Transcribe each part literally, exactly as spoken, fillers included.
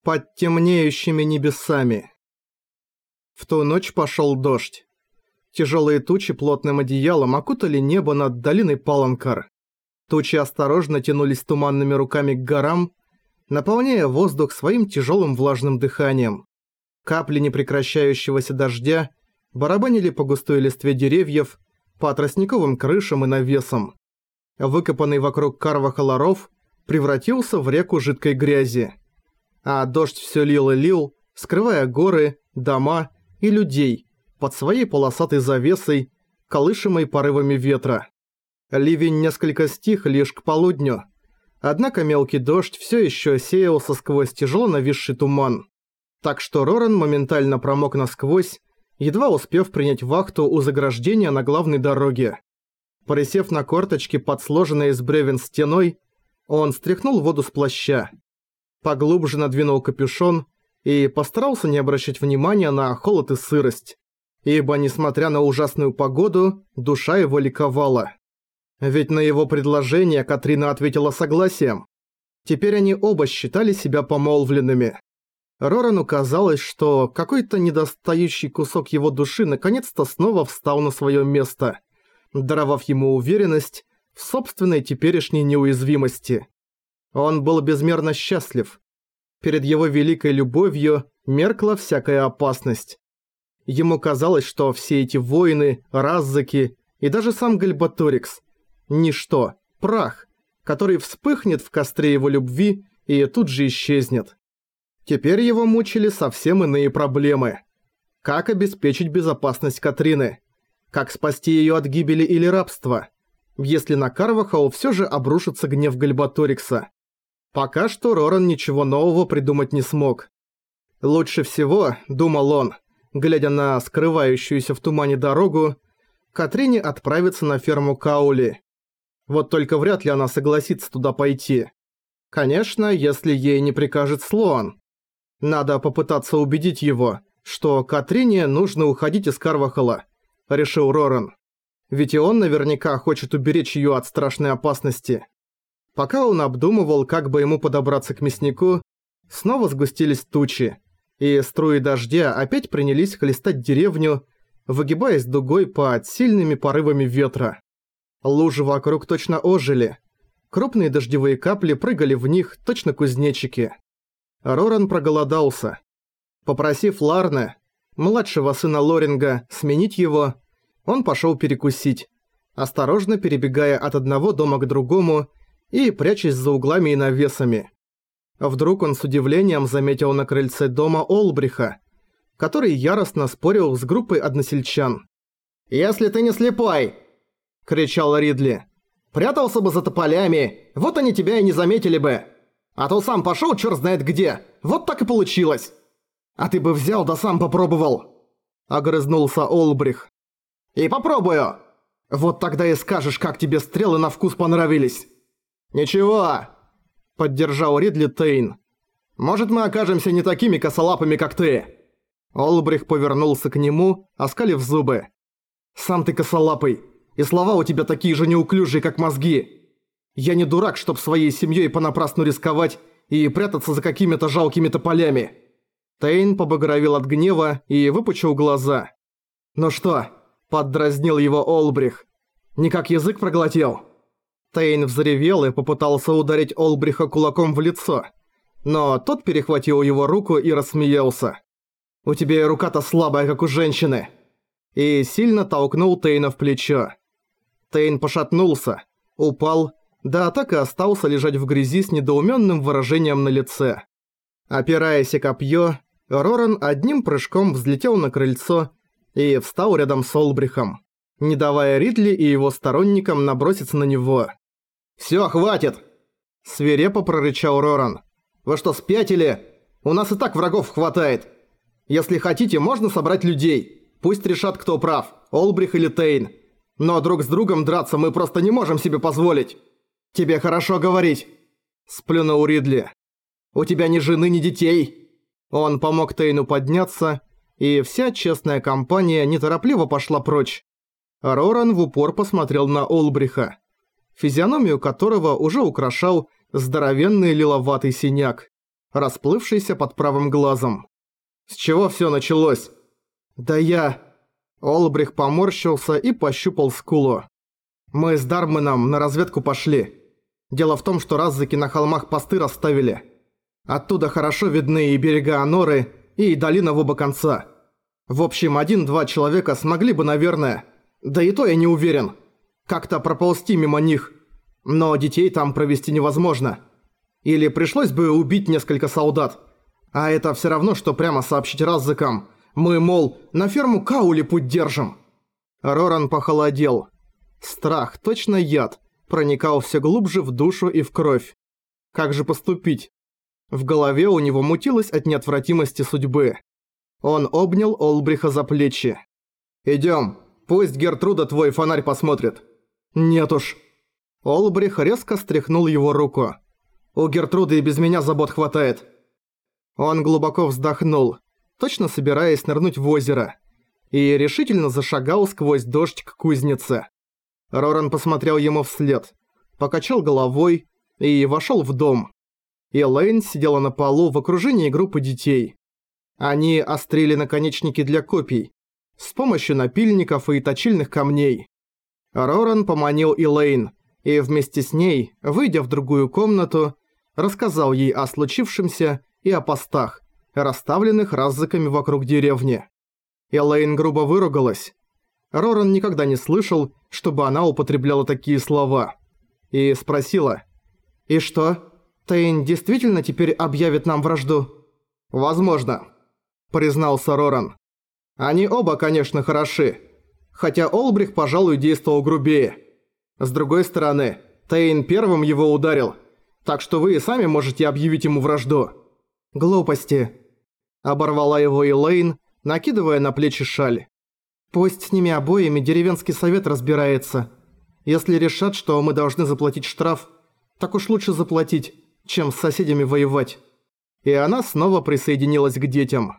Под темнеющими небесами. В ту ночь пошел дождь. Тяжелые тучи плотным одеялом окутали небо над долиной Паланкар. Тучи осторожно тянулись туманными руками к горам, наполняя воздух своим тяжелым влажным дыханием. Капли непрекращающегося дождя барабанили по густой листве деревьев, по тростниковым крышам и навесам. Выкопанный вокруг Карвахала ров превратился в реку жидкой грязи. А дождь все лил и лил, скрывая горы, дома и людей под своей полосатой завесой, колышемой порывами ветра. Ливень несколько стих лишь к полудню, однако мелкий дождь все еще сеялся сквозь тяжело нависший туман. Так что Роран моментально промок насквозь, едва успев принять вахту у заграждения на главной дороге. Присев на корточки под сложенной из бревен стеной, он стряхнул воду с плаща, поглубже надвинул капюшон и постарался не обращать внимания на холод и сырость, ибо, несмотря на ужасную погоду, душа его ликовала. Ведь на его предложение Катрина ответила согласием. Теперь они оба считали себя помолвленными. Рорану казалось, что какой-то недостающий кусок его души наконец-то снова встал на свое место, даровав ему уверенность в собственной теперешней неуязвимости. Он был безмерно счастлив. Перед его великой любовью меркла всякая опасность. Ему казалось, что все эти воины, раззаки и даже сам Гальбаторикс – ничто, прах, который вспыхнет в костре его любви и тут же исчезнет. Теперь его мучили совсем иные проблемы. Как обеспечить безопасность Катрины? Как спасти ее от гибели или рабства, если на Карвахал все же обрушится гнев Гальбаторикса? Пока что Роран ничего нового придумать не смог. Лучше всего, думал он, глядя на скрывающуюся в тумане дорогу, Катрине отправиться на ферму Каули. Вот только вряд ли она согласится туда пойти. Конечно, если ей не прикажет Слоан. Надо попытаться убедить его, что Катрине нужно уходить из Карвахала, решил Роран. Ведь и он наверняка хочет уберечь ее от страшной опасности. Пока он обдумывал, как бы ему подобраться к мяснику, снова сгустились тучи, и струи дождя опять принялись хлестать деревню, выгибаясь дугой под сильными порывами ветра. Лужи вокруг точно ожили. Крупные дождевые капли прыгали в них, точно кузнечики. Роран проголодался. Попросив Ларне, младшего сына Лоринга, сменить его, он пошел перекусить, осторожно перебегая от одного дома к другому и прячась за углами и навесами. Вдруг он с удивлением заметил на крыльце дома Олбриха, который яростно спорил с группой односельчан. «Если ты не слепой!» – кричал Ридли. «Прятался бы за тополями, вот они тебя и не заметили бы! А то сам пошел черт знает где, вот так и получилось! А ты бы взял да сам попробовал!» – огрызнулся Олбрих. «И попробую! Вот тогда и скажешь, как тебе стрелы на вкус понравились!» «Ничего!» – поддержал Ридли Тейн. «Может, мы окажемся не такими косолапыми, как ты?» Олбрих повернулся к нему, оскалив зубы. «Сам ты косолапый, и слова у тебя такие же неуклюжие, как мозги. Я не дурак, чтоб своей семьей понапрасну рисковать и прятаться за какими-то жалкими тополями». Тейн побагровел от гнева и выпучил глаза. «Ну что?» – поддразнил его Олбрих. «Никак язык проглотил?» Тейн взревел и попытался ударить Олбриха кулаком в лицо, но тот перехватил его руку и рассмеялся. «У тебя и рука-то слабая, как у женщины!» И сильно толкнул Тейна в плечо. Тейн пошатнулся, упал, да так и остался лежать в грязи с недоумённым выражением на лице. Опираясь о копье, Роран одним прыжком взлетел на крыльцо и встал рядом с Олбрихом, не давая Ридли и его сторонникам наброситься на него. «Всё, хватит!» – свирепо прорычал Роран. «Вы что, спятили? У нас и так врагов хватает. Если хотите, можно собрать людей. Пусть решат, кто прав, Олбрих или Тейн. Но друг с другом драться мы просто не можем себе позволить. Тебе хорошо говорить!» – сплюнул Ридли. «У тебя ни жены, ни детей!» Он помог Тейну подняться, и вся честная компания неторопливо пошла прочь. Роран в упор посмотрел на Олбриха, физиономию которого уже украшал здоровенный лиловатый синяк. расплывшийся под правым глазом. «С чего всё началось?» «Да я...» Олбрих поморщился и пощупал скулу. «Мы с Дарменом на разведку пошли. Дело в том, что раззыки на холмах посты расставили. Оттуда хорошо видны и берега Аноры, и долина в оба конца. В общем, один-два человека смогли бы, наверное, да и то я не уверен, как-то проползти мимо них. Но детей там провести невозможно. Или пришлось бы убить несколько солдат. А это всё равно, что прямо сообщить раззыкам. Мы, мол, на ферму Каули путь держим». Роран похолодел. Страх, точно яд, проникал всё глубже в душу и в кровь. Как же поступить? В голове у него мутилось от неотвратимости судьбы. Он обнял Олбриха за плечи. «Идём, пусть Гертруда твой фонарь посмотрит». «Нет уж». Олбрих резко стряхнул его руку. «У Гертруды и без меня забот хватает». Он глубоко вздохнул, точно собираясь нырнуть в озеро, и решительно зашагал сквозь дождь к кузнице. Роран посмотрел ему вслед, покачал головой и вошёл в дом. Элейн сидела на полу в окружении группы детей. Они острили наконечники для копий с помощью напильников и точильных камней. Роран поманил Элейн и вместе с ней, выйдя в другую комнату, рассказал ей о случившемся и о постах, расставленных раззыками вокруг деревни. Элейн грубо выругалась. Роран никогда не слышал, чтобы она употребляла такие слова. И спросила: «И что, Тейн действительно теперь объявит нам вражду?» «Возможно», — признался Роран. «Они оба, конечно, хороши, хотя Олбрих, пожалуй, действовал грубее. С другой стороны, Тейн первым его ударил, так что вы и сами можете объявить ему вражду». «Глупости», — оборвала его Элейн, накидывая на плечи шаль. «Пусть с ними обоими деревенский совет разбирается. Если решат, что мы должны заплатить штраф, так уж лучше заплатить, чем с соседями воевать». И она снова присоединилась к детям.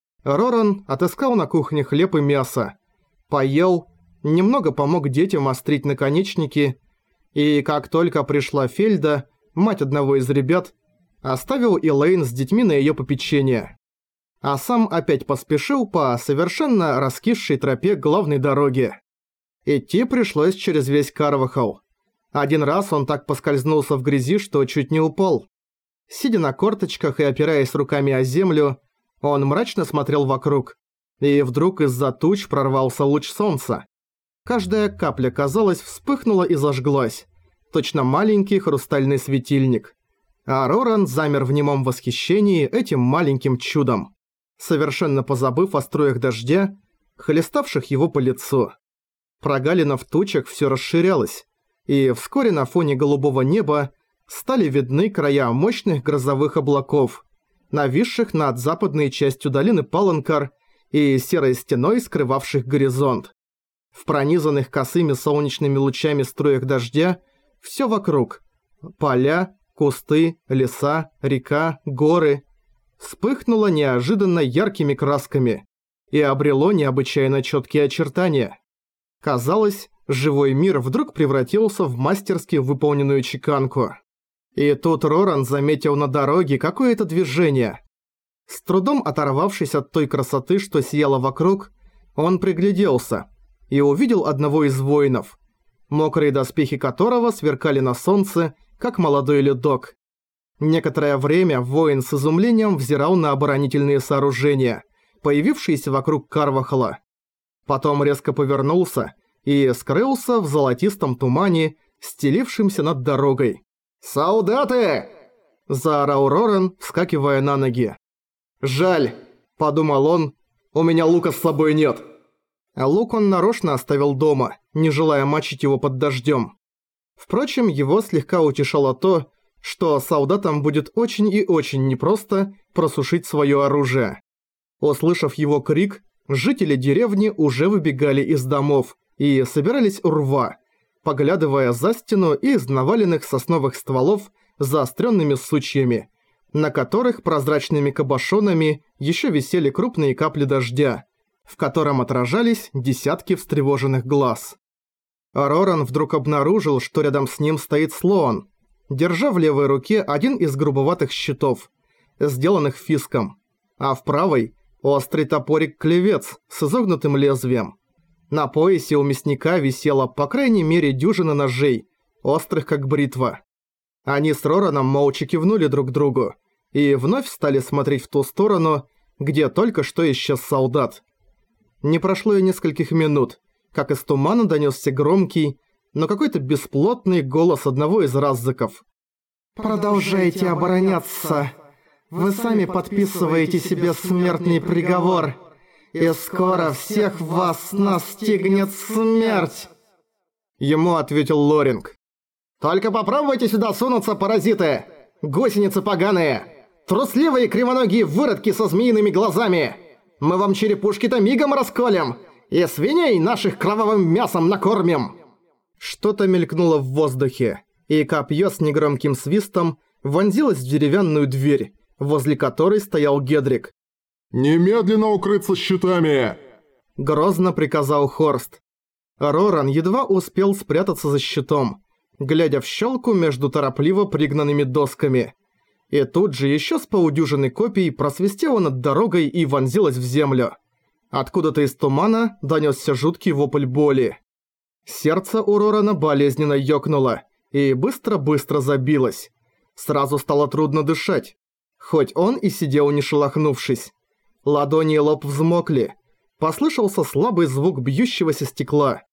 Роран отыскал на кухне хлеб и мясо, поел, немного помог детям острить наконечники, и как только пришла Фельда, мать одного из ребят, оставил Элейн с детьми на её попечение. А сам опять поспешил по совершенно раскисшей тропе главной дороги. Идти пришлось через весь Карвахал. Один раз он так поскользнулся в грязи, что чуть не упал. Сидя на корточках и опираясь руками о землю, он мрачно смотрел вокруг. И вдруг из-за туч прорвался луч солнца. Каждая капля, казалось, вспыхнула и зажглась. Точно маленький хрустальный светильник. А Роран замер в немом восхищении этим маленьким чудом, совершенно позабыв о струях дождя, хлеставших его по лицу. Прогалина в тучах всё расширялась, и вскоре на фоне голубого неба стали видны края мощных грозовых облаков, нависших над западной частью долины Паланкар и серой стеной скрывавших горизонт. В пронизанных косыми солнечными лучами струях дождя всё вокруг – поля, кусты, леса, река, горы – вспыхнуло неожиданно яркими красками и обрело необычайно чёткие очертания. Казалось, живой мир вдруг превратился в мастерски выполненную чеканку. И тут Роран заметил на дороге какое-то движение. С трудом оторвавшись от той красоты, что сияла вокруг, он пригляделся и увидел одного из воинов, мокрые доспехи которого сверкали на солнце, как молодой ледок. Некоторое время воин с изумлением взирал на оборонительные сооружения, появившиеся вокруг Карвахала. Потом резко повернулся и скрылся в золотистом тумане, стелившемся над дорогой. «Солдаты!» – заорал Роран, вскакивая на ноги. «Жаль», – подумал он, – «у меня лука с собой нет». А лук он нарочно оставил дома, не желая мочить его под дождем. Впрочем, его слегка утешало то, что солдатам будет очень и очень непросто просушить свое оружие. Услышав его крик, жители деревни уже выбегали из домов и собирались у рва, поглядывая за стену из наваленных сосновых стволов с заостренными сучьями, на которых прозрачными кабошонами еще висели крупные капли дождя, в котором отражались десятки встревоженных глаз. Роран вдруг обнаружил, что рядом с ним стоит Слоан, держа в левой руке один из грубоватых щитов, сделанных фиском, а в правой – острый топорик-клевец с изогнутым лезвием. На поясе у мясника висела по крайней мере дюжина ножей, острых как бритва. Они с Рораном молча кивнули друг другу и вновь стали смотреть в ту сторону, где только что исчез солдат. Не прошло и нескольких минут, как из тумана донёсся громкий, но какой-то бесплотный голос одного из раззыков. «Продолжайте обороняться. Вы сами подписываете себе смертный приговор, и скоро всех вас настигнет смерть!» Ему ответил Лоринг. «Только попробуйте сюда сунуться, паразиты! Гусеницы поганые! Трусливые кривоногие выродки со змеиными глазами! Мы вам черепушки-то мигом расколем, и свиней наших кровавым мясом накормим!» Что-то мелькнуло в воздухе, и копье с негромким свистом вонзилось в деревянную дверь, возле которой стоял Гедрик. «Немедленно укрыться щитами!» – грозно приказал Хорст. Роран едва успел спрятаться за щитом, глядя в щелку между торопливо пригнанными досками. И тут же еще с полудюжины копий просвистело над дорогой и вонзилось в землю. Откуда-то из тумана донесся жуткий вопль боли. Сердце у Рорана болезненно ёкнуло и быстро-быстро забилось. Сразу стало трудно дышать, хоть он и сидел не шелохнувшись. Ладони и лоб взмокли. Послышался слабый звук бьющегося стекла.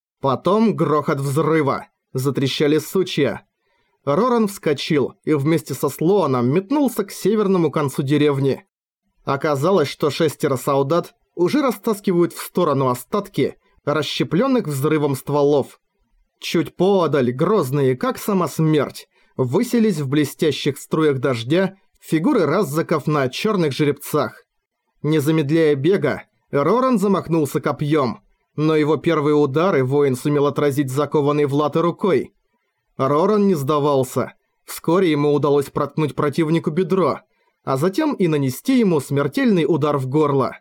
Потом грохот взрыва. Затрещали сучья. Роран вскочил и вместе со Слоаном метнулся к северному концу деревни. Оказалось, что шестеро солдат уже растаскивают в сторону остатки расщеплённых взрывом стволов. Чуть поодаль, грозные, как сама смерть, высились в блестящих струях дождя фигуры раззаков на чёрных жеребцах. Не замедляя бега, Роран замахнулся копьем, но его первые удары воин сумел отразить закованной в латы рукой. Роран не сдавался. Вскоре ему удалось проткнуть противнику бедро, а затем и нанести ему смертельный удар в горло.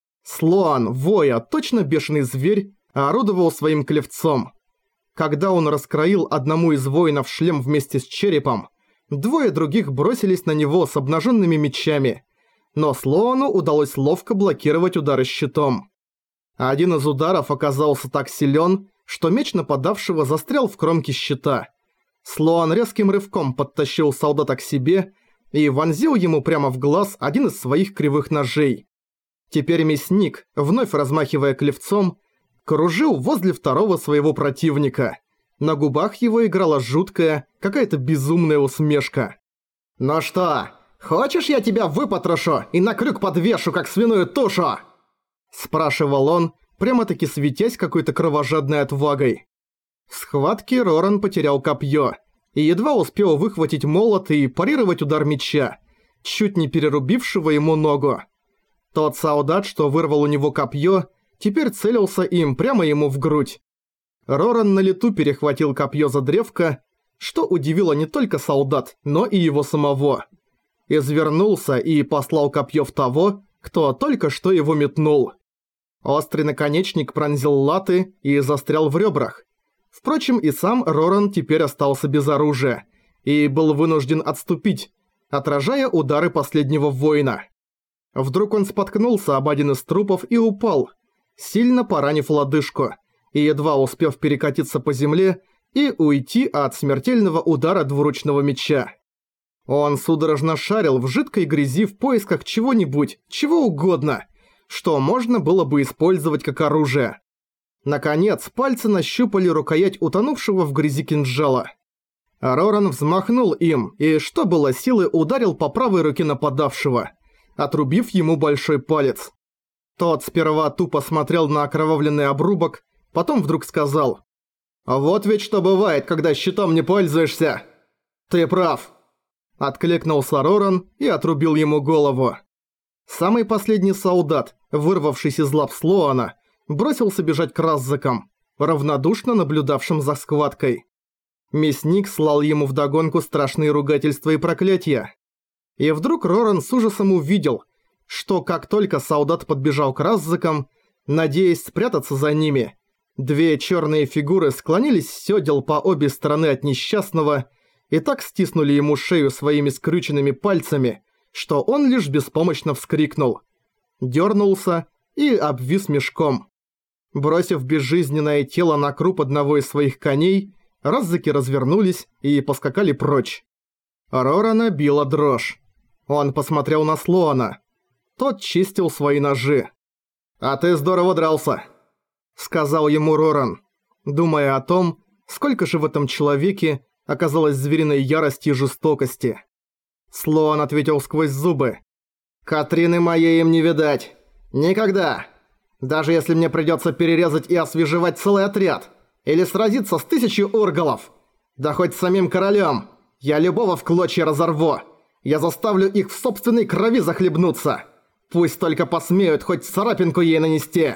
Слоан, воя, точно бешеный зверь, орудовал своим клевцом. Когда он раскроил одному из воинов шлем вместе с черепом, двое других бросились на него с обнаженными мечами, но Слоану удалось ловко блокировать удары щитом. Один из ударов оказался так силен, что меч нападавшего застрял в кромке щита. Слоан резким рывком подтащил солдата к себе и вонзил ему прямо в глаз один из своих кривых ножей. Теперь мясник, вновь размахивая клевцом, кружил возле второго своего противника. На губах его играла жуткая, какая-то безумная усмешка. «Ну что, хочешь, я тебя выпотрошу и на крюк подвешу, как свиную тушу?» спрашивал он, прямо-таки светясь какой-то кровожадной отвагой. В схватке Роран потерял копье и едва успел выхватить молот и парировать удар меча, чуть не перерубившего ему ногу. Тот солдат, что вырвал у него копье, теперь целился им прямо ему в грудь. Роран на лету перехватил копье за древко, что удивило не только солдат, но и его самого. Извернулся и послал копье в того, кто только что его метнул. Острый наконечник пронзил латы и застрял в ребрах. Впрочем, и сам Роран теперь остался без оружия и был вынужден отступить, отражая удары последнего воина. Вдруг он споткнулся об один из трупов и упал, сильно поранив лодыжку, и едва успев перекатиться по земле и уйти от смертельного удара двуручного меча. Он судорожно шарил в жидкой грязи в поисках чего-нибудь, чего угодно, что можно было бы использовать как оружие. Наконец, пальцы нащупали рукоять утонувшего в грязи кинжала. Роран взмахнул им и, что было силы, ударил по правой руке нападавшего, отрубив ему большой палец. Тот сперва тупо смотрел на окровавленный обрубок, потом вдруг сказал: «Вот ведь что бывает, когда щитом не пользуешься!» «Ты прав!» Откликнулся Роран и отрубил ему голову. Самый последний солдат, вырвавшись из лап Слоана, бросился бежать к раззакам, равнодушно наблюдавшим за схваткой. Мясник слал ему вдогонку страшные ругательства и проклятия. И вдруг Роран с ужасом увидел, что как только солдат подбежал к раззакам, надеясь спрятаться за ними, две черные фигуры склонились с сёдел по обе стороны от несчастного и так стиснули ему шею своими скрюченными пальцами, что он лишь беспомощно вскрикнул. Дёрнулся и обвис мешком. Бросив безжизненное тело на круп одного из своих коней, раззаки развернулись и поскакали прочь. Рорана била дрожь. Он посмотрел на Слоана. Тот чистил свои ножи. «А ты здорово дрался», — сказал ему Роран, думая о том, сколько же в этом человеке оказалось звериной ярости и жестокости. Слоан ответил сквозь зубы. «Катрины моей им не видать. Никогда. Даже если мне придётся перерезать и освежевать целый отряд, или сразиться с тысячей ургалов, да хоть с самим королем, я любого в клочья разорву. Я заставлю их в собственной крови захлебнуться. Пусть только посмеют хоть царапинку ей нанести».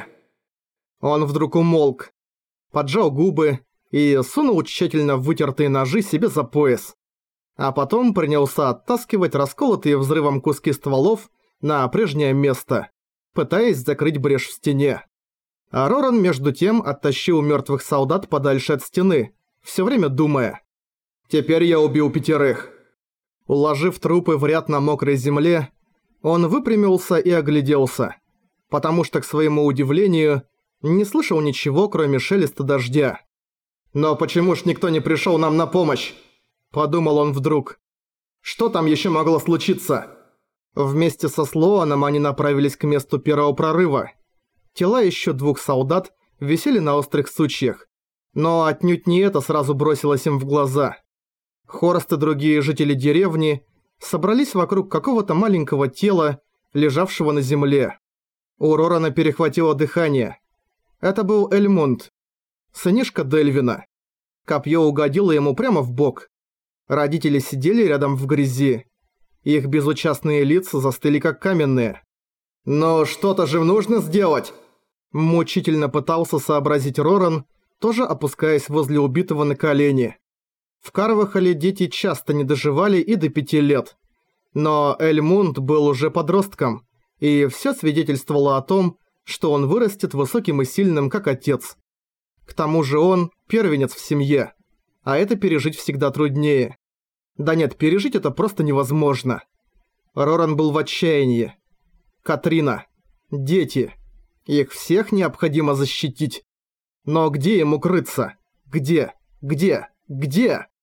Он вдруг умолк, поджал губы и сунул тщательно вытертые ножи себе за пояс. А потом принялся оттаскивать расколотые взрывом куски стволов на прежнее место, пытаясь закрыть брешь в стене. А Роран между тем оттащил мертвых солдат подальше от стены, все время думая: «Теперь я убил пятерых». Уложив трупы в ряд на мокрой земле, он выпрямился и огляделся, потому что, к своему удивлению, не слышал ничего, кроме шелеста дождя. «Но почему ж никто не пришел нам на помощь?» – подумал он вдруг. «Что там еще могло случиться?» Вместе со Слоаном они направились к месту первого прорыва. Тела еще двух солдат висели на острых сучьях, но отнюдь не это сразу бросилось им в глаза. Хорст и другие жители деревни собрались вокруг какого-то маленького тела, лежавшего на земле. У Рорана перехватило дыхание. Это был Эльмунд, сынишка Дельвина. Копье угодило ему прямо в бок. Родители сидели рядом в грязи. Их безучастные лица застыли как каменные. «Но что-то же нужно сделать!» Мучительно пытался сообразить Роран, тоже опускаясь возле убитого на колени. В Карвахале дети часто не доживали и до пяти лет. Но Эльмунд был уже подростком, и все свидетельствовало о том, что он вырастет высоким и сильным, как отец. К тому же он первенец в семье, а это пережить всегда труднее. Да нет, пережить это просто невозможно. Роран был в отчаянии. Катрина. Дети. Их всех необходимо защитить. Но где ему крыться? Где? Где? Где?